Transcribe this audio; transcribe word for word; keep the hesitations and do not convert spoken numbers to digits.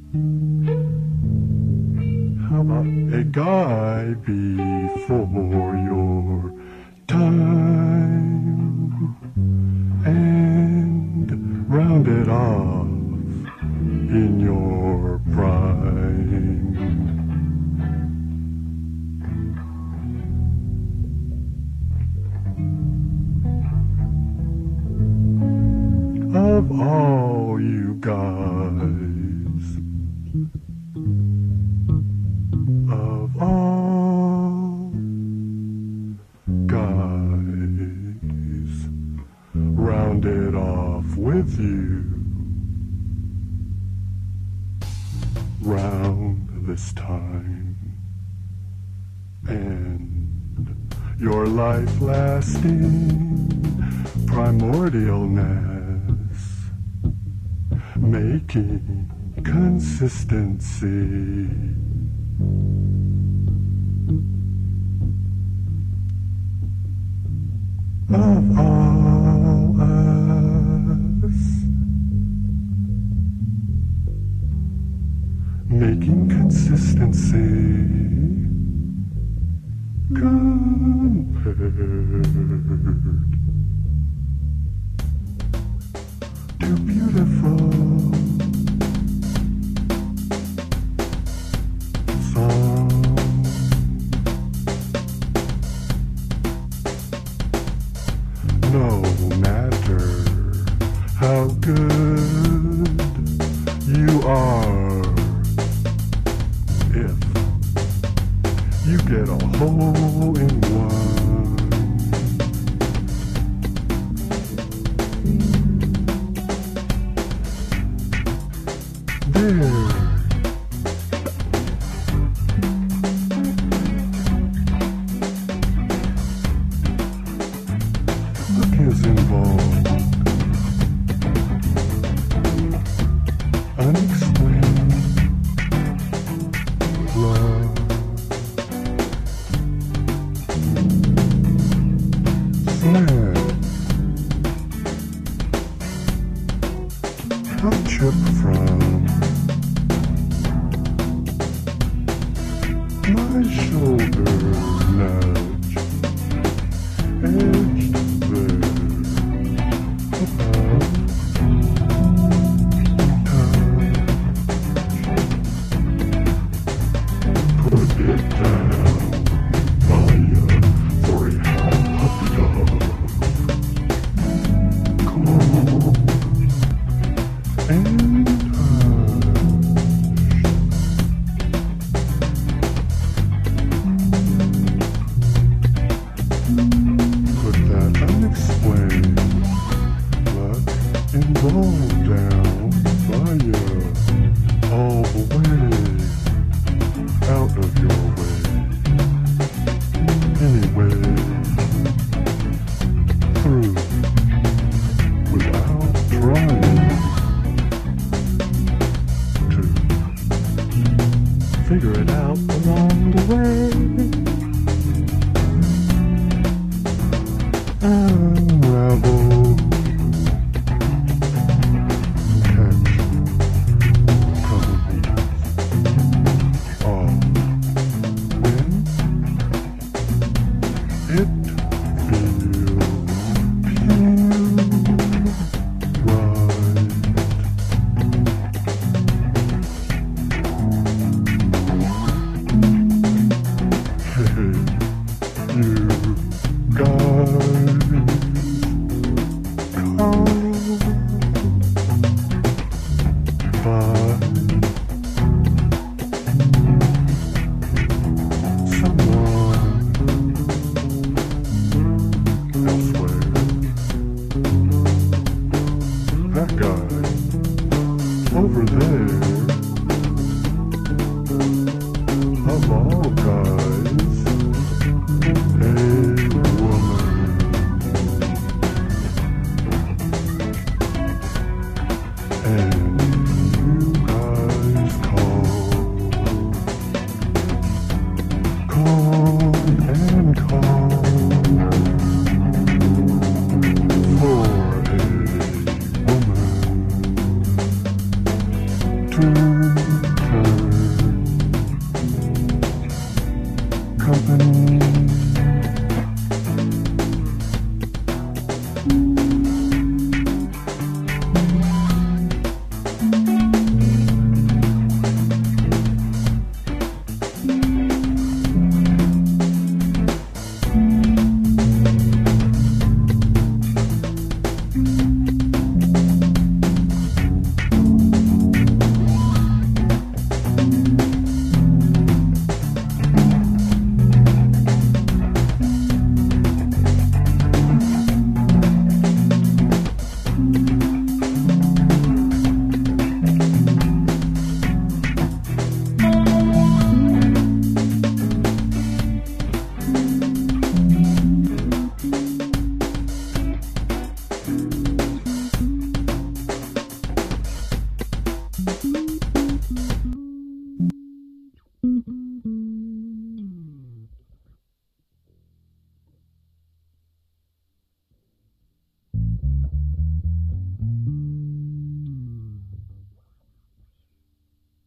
How about a guy before your time and round it off in your prime? Of all you guys, of all guys, round it off with you, round this time, and your life lasting primordialness, making consistency. Of all us, making consistency compared to beautiful songs. No matter how good you are, if you get a hole in one, there is involved, unexplained love, slam, a chip from my shoulder nudge, edged there. Put it down, fire for a hot dog. Come on, and put that unexplained luck and roll down fire all the way out of your way. Anyway, through without trying to figure it out along the way.